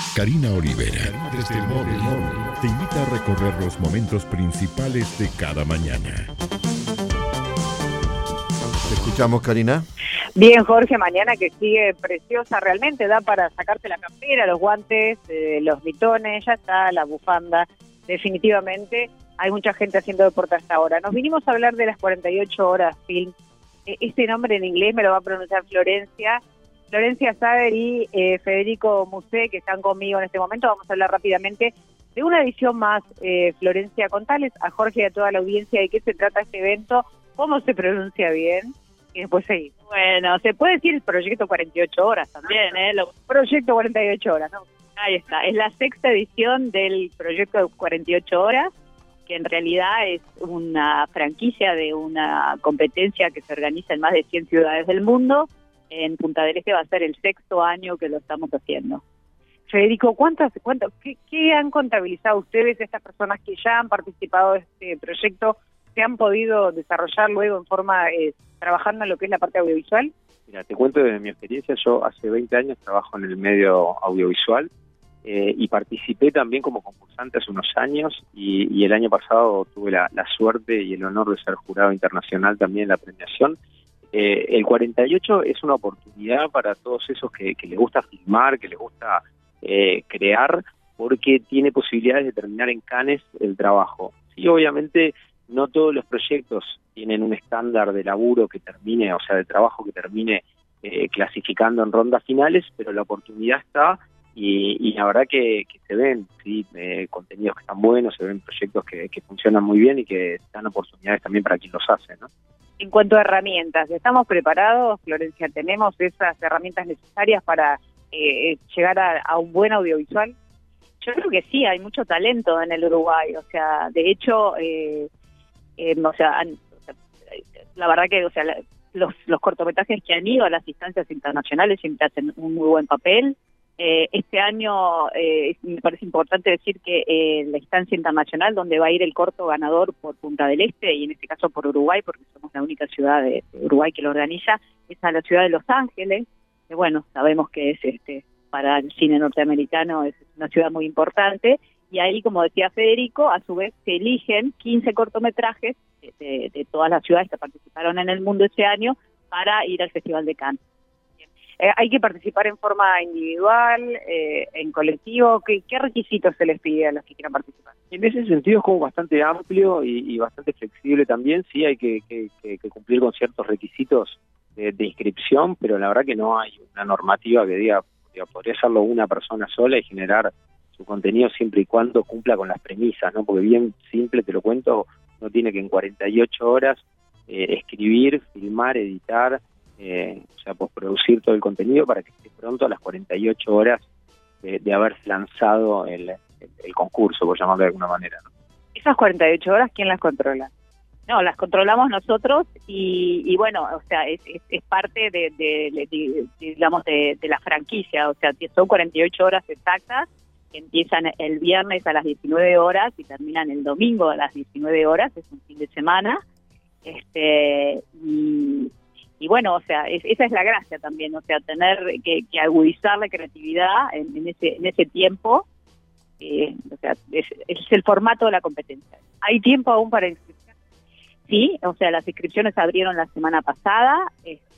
Karina Olivera, desde el móvil, te invita a recorrer los momentos principales de cada mañana. ¿Te escuchamos, Karina? Bien, Jorge, mañana que sigue preciosa, realmente da para sacarte la campera, los guantes, los mitones, ya está la bufanda, definitivamente hay mucha gente haciendo deporte hasta ahora. Nos vinimos a hablar de las 48 horas film. Este nombre en inglés me lo va a pronunciar Florencia Saber y Federico Musé, que están conmigo en este momento. Vamos a hablar rápidamente de una edición más. Florencia, contales a Jorge y a toda la audiencia de qué se trata este evento, cómo se pronuncia bien, y después seguir. Bueno, se puede decir el Proyecto 48 Horas también, Proyecto 48 Horas, ¿no? Ahí está, es la sexta edición del Proyecto 48 Horas, que en realidad es una franquicia de una competencia que se organiza en más de 100 ciudades del mundo. En Punta del Este va a ser el sexto año que lo estamos haciendo. Federico, ¿qué han contabilizado ustedes, estas personas que ya han participado de este proyecto, que han podido desarrollar luego en forma, trabajando en lo que es la parte audiovisual? Mira, te cuento desde mi experiencia. Yo hace 20 años trabajo en el medio audiovisual y participé también como concursante hace unos años y el año pasado tuve la suerte y el honor de ser jurado internacional también en la premiación. El 48 es una oportunidad para todos esos que les gusta filmar, que les gusta crear, porque tiene posibilidades de terminar en Cannes el trabajo. Sí, obviamente no todos los proyectos tienen un estándar de laburo que termine, o sea, de trabajo que termine clasificando en rondas finales, pero la oportunidad está y la verdad que se ven, ¿sí? Contenidos que están buenos, se ven proyectos que funcionan muy bien y que dan oportunidades también para quien los hace, ¿no? En cuanto a herramientas, ¿estamos preparados, Florencia? ¿Tenemos esas herramientas necesarias para llegar a un buen audiovisual? Yo creo que sí, hay mucho talento en el Uruguay. O sea, de hecho, la verdad que los cortometrajes que han ido a las instancias internacionales siempre hacen un muy buen papel. Este año me parece importante decir que la instancia internacional donde va a ir el corto ganador por Punta del Este, y en este caso por Uruguay, porque somos la única ciudad de Uruguay que lo organiza, es a la ciudad de Los Ángeles, que bueno, sabemos que es para el cine norteamericano es una ciudad muy importante, y ahí, como decía Federico, a su vez se eligen 15 cortometrajes de todas las ciudades que participaron en el mundo ese año para ir al Festival de Cannes. ¿Hay que participar en forma individual, en colectivo? ¿Qué requisitos se les pide a los que quieran participar? En ese sentido es como bastante amplio y bastante flexible también. Sí, hay que cumplir con ciertos requisitos de inscripción, pero la verdad que no hay una normativa que diga, podría hacerlo una persona sola y generar su contenido siempre y cuando cumpla con las premisas, ¿no? Porque bien simple, te lo cuento, no tiene que en 48 horas escribir, filmar, editar, postproducir todo el contenido para que esté pronto a las 48 horas de haberse lanzado el concurso, por llamarlo de alguna manera, ¿no? Esas 48 horas, ¿quién las controla? No, las controlamos nosotros y bueno, o sea, es parte digamos, de la franquicia. O sea, son 48 horas exactas que empiezan el viernes a las 19 horas y terminan el domingo a las 19 horas, es un fin de semana. Y bueno, o sea, esa es la gracia también, o sea, tener que agudizar la creatividad en ese tiempo. O sea, es el formato de la competencia. ¿Hay tiempo aún para inscripción? Sí, o sea, las inscripciones se abrieron la semana pasada.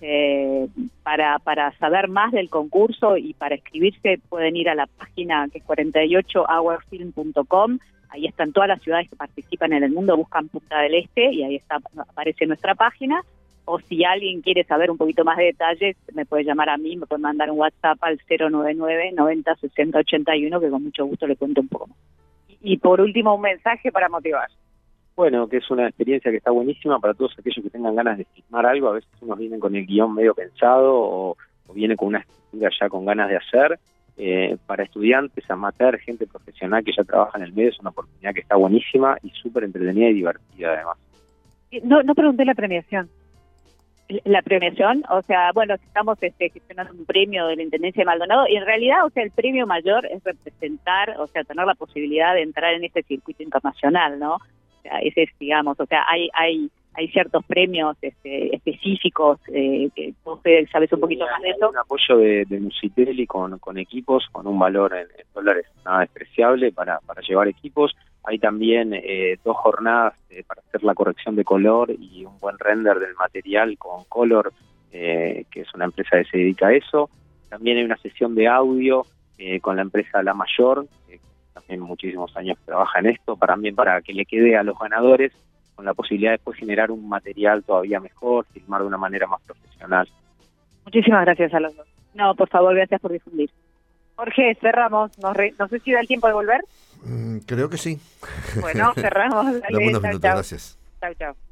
Para saber más del concurso y para inscribirse pueden ir a la página que es 48hourfilm.com. Ahí están todas las ciudades que participan en el mundo, buscan Punta del Este y ahí aparece nuestra página. O si alguien quiere saber un poquito más de detalles, me puede llamar a mí, me puede mandar un WhatsApp al 099 90 60 81, que con mucho gusto le cuento un poco más. Y por último, un mensaje para motivar. Bueno, que es una experiencia que está buenísima para todos aquellos que tengan ganas de filmar algo. A veces unos vienen con el guión medio pensado o vienen con una estructura ya con ganas de hacer. Para estudiantes, amateur, gente profesional que ya trabaja en el medio, es una oportunidad que está buenísima y súper entretenida y divertida además. No pregunté la premiación. La premiación, o sea, bueno, estamos gestionando un premio de la Intendencia de Maldonado y en realidad, o sea, el premio mayor es representar, o sea, tener la posibilidad de entrar en este circuito internacional, ¿no? O sea, ese es, digamos, o sea, hay hay ciertos premios específicos, que usted sabes un poquito más de eso. Un apoyo de Musitelli con equipos con un valor en dólares nada despreciable para llevar equipos. Hay también 2 jornadas para hacer la corrección de color y un buen render del material con Color, que es una empresa que se dedica a eso. También hay una sesión de audio con la empresa La Mayor, que también muchísimos años trabaja en esto, también para que le quede a los ganadores con la posibilidad de después generar un material todavía mejor, filmar de una manera más profesional. Muchísimas gracias a los dos. No, por favor, gracias por difundir. Jorge, cerramos. No sé si da el tiempo de volver. Creo que sí. Bueno, cerramos. Dale, Dame unos chau, minutos, chau. gracias. Chau, chau.